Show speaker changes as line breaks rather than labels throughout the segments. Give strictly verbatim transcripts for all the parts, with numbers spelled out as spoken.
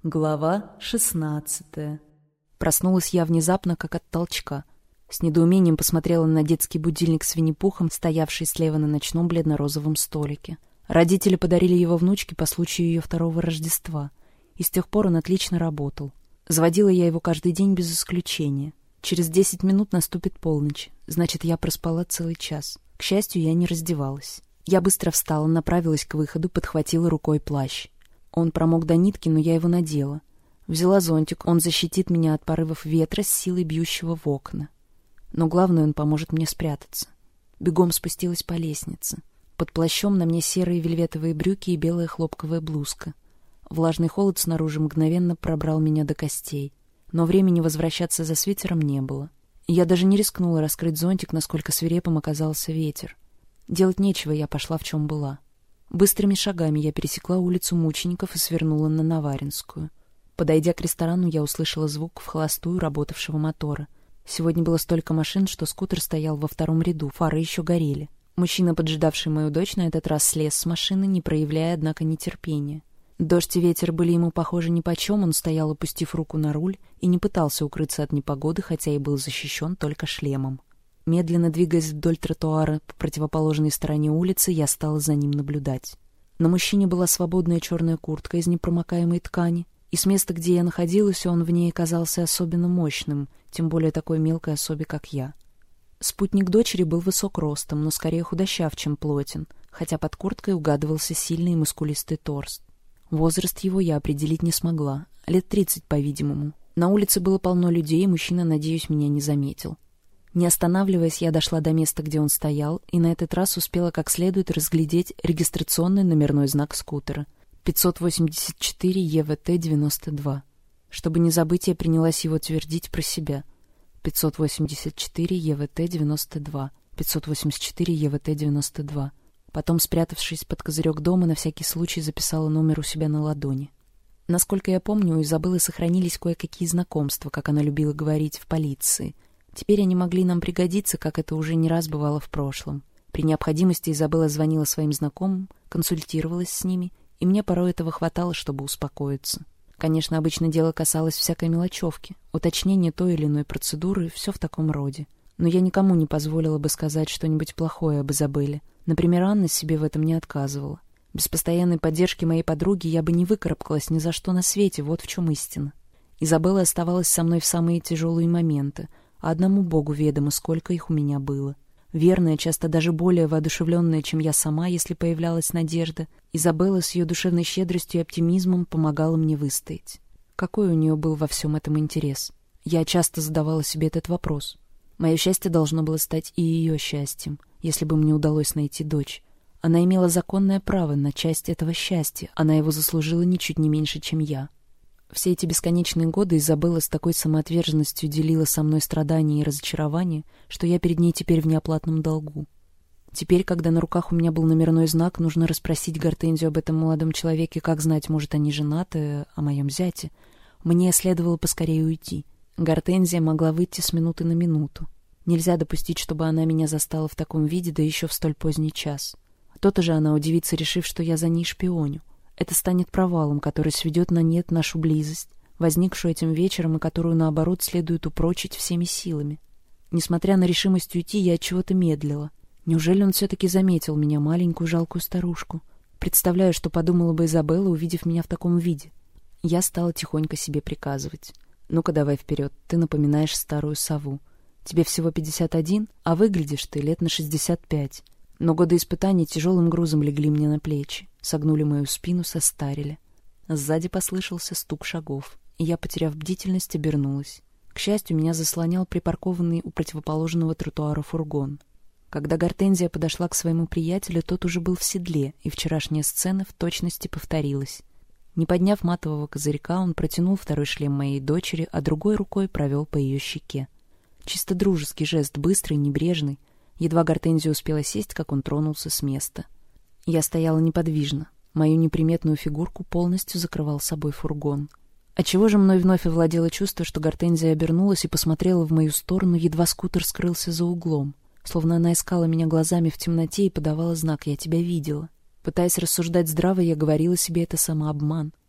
Глава шестнадцатая. Проснулась я внезапно, как от толчка. С недоумением посмотрела на детский будильник с Винни-Пухом, стоявший слева на ночном бледно-розовом столике. Родители подарили его внучке по случаю ее второго Рождества, и с тех пор он отлично работал. Заводила я его каждый день без исключения. Через десять минут наступит полночь, значит, я проспала целый час. К счастью, я не раздевалась. Я быстро встала, направилась к выходу, подхватила рукой плащ. Он промок до нитки, но я его надела. Взяла зонтик, он защитит меня от порывов ветра с силой бьющего в окна. Но главное, он поможет мне спрятаться. Бегом спустилась по лестнице. Под плащом на мне серые вельветовые брюки и белая хлопковая блузка. Влажный холод снаружи мгновенно пробрал меня до костей. Но времени возвращаться за свитером не было. И я даже не рискнула раскрыть зонтик, насколько свирепым оказался ветер. Делать нечего, я пошла в чем была. Быстрыми шагами я пересекла улицу Мучеников и свернула на Наваринскую. Подойдя к ресторану, я услышала звук в холостую работавшего мотора. Сегодня было столько машин, что скутер стоял во втором ряду, фары еще горели. Мужчина, поджидавший мою дочь, на этот раз слез с машины, не проявляя, однако, нетерпения. Дождь и ветер были ему, похоже, нипочем, он стоял, опустив руку на руль, и не пытался укрыться от непогоды, хотя и был защищен только шлемом. Медленно двигаясь вдоль тротуара по противоположной стороне улицы, я стала за ним наблюдать. На мужчине была свободная черная куртка из непромокаемой ткани, и с места, где я находилась, он в ней казался особенно мощным, тем более такой мелкой особе, как я. Спутник дочери был высок ростом, но скорее худощав, чем плотен, хотя под курткой угадывался сильный и мускулистый торс. Возраст его я определить не смогла, лет тридцать, по-видимому. На улице было полно людей, и мужчина, надеюсь, меня не заметил. Не останавливаясь, я дошла до места, где он стоял, и на этот раз успела как следует разглядеть регистрационный номерной знак скутера пятьсот восемьдесят четыре Е В Т девяносто два. Чтобы не забыть, я принялась его твердить про себя. пятьсот восемьдесят четыре Е В Т девяносто два. пятьсот восемьдесят четыре Е В Т девяносто два. Потом, спрятавшись под козырек дома, на всякий случай записала номер у себя на ладони. Насколько я помню, у Изабеллы сохранились кое-какие знакомства, как она любила говорить, в полиции. Теперь они могли нам пригодиться, как это уже не раз бывало в прошлом. При необходимости Изабелла звонила своим знакомым, консультировалась с ними, и мне порой этого хватало, чтобы успокоиться. Конечно, обычно дело касалось всякой мелочевки, уточнения той или иной процедуры, все в таком роде. Но я никому не позволила бы сказать что-нибудь плохое об Изабелле. Например, Анна себе в этом не отказывала. Без постоянной поддержки моей подруги я бы не выкарабкалась ни за что на свете, вот в чем истина. Изабелла оставалась со мной в самые тяжелые моменты, а одному Богу ведомо, сколько их у меня было. Верная, часто даже более воодушевленная, чем я сама, если появлялась надежда, Изабелла с ее душевной щедростью и оптимизмом помогала мне выстоять. Какой у нее был во всем этом интерес? Я часто задавала себе этот вопрос. Мое счастье должно было стать и ее счастьем, если бы мне удалось найти дочь. Она имела законное право на часть этого счастья, она его заслужила ничуть не меньше, чем я. Все эти бесконечные годы Изабелла с такой самоотверженностью делила со мной страдания и разочарования, что я перед ней теперь в неоплатном долгу. Теперь, когда на руках у меня был номерной знак, нужно расспросить Гортензию об этом молодом человеке, как знать, может, они женаты, о моем зяте. Мне следовало поскорее уйти. Гортензия могла выйти с минуты на минуту. Нельзя допустить, чтобы она меня застала в таком виде, да еще в столь поздний час. То-то же она удивится, решив, что я за ней шпионю. Это станет провалом, который сведет на нет нашу близость, возникшую этим вечером и которую, наоборот, следует упрочить всеми силами. Несмотря на решимость уйти, я от чего-то медлила. Неужели он все-таки заметил меня, маленькую жалкую старушку? Представляю, что подумала бы Изабелла, увидев меня в таком виде. Я стала тихонько себе приказывать. «Ну-ка давай вперед, ты напоминаешь старую сову. Тебе всего пятьдесят один, а выглядишь ты лет на шестьдесят пять». Но годы испытаний тяжелым грузом легли мне на плечи, согнули мою спину, состарили. Сзади послышался стук шагов, и я, потеряв бдительность, обернулась. К счастью, меня заслонял припаркованный у противоположного тротуара фургон. Когда Гортензия подошла к своему приятелю, тот уже был в седле, и вчерашняя сцена в точности повторилась. Не подняв матового козырька, он протянул второй шлем моей дочери, а другой рукой провел по ее щеке. Чисто дружеский жест, быстрый, небрежный. Едва Гортензия успела сесть, как он тронулся с места. Я стояла неподвижно. Мою неприметную фигурку полностью закрывал собой фургон. Отчего же мной вновь овладело чувство, что Гортензия обернулась и посмотрела в мою сторону, едва скутер скрылся за углом. Словно она искала меня глазами в темноте и подавала знак «Я тебя видела». Пытаясь рассуждать здраво, я говорила себе, это самообман.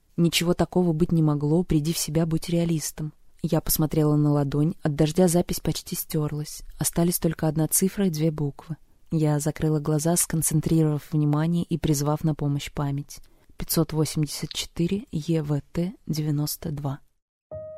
Ничего такого быть не могло, приди в себя, будь реалистом. Я посмотрела на ладонь, от дождя запись почти стерлась. Остались только одна цифра и две буквы. Я закрыла глаза, сконцентрировав внимание и призвав на помощь память. пятьсот восемьдесят четыре Е В Т девяносто два.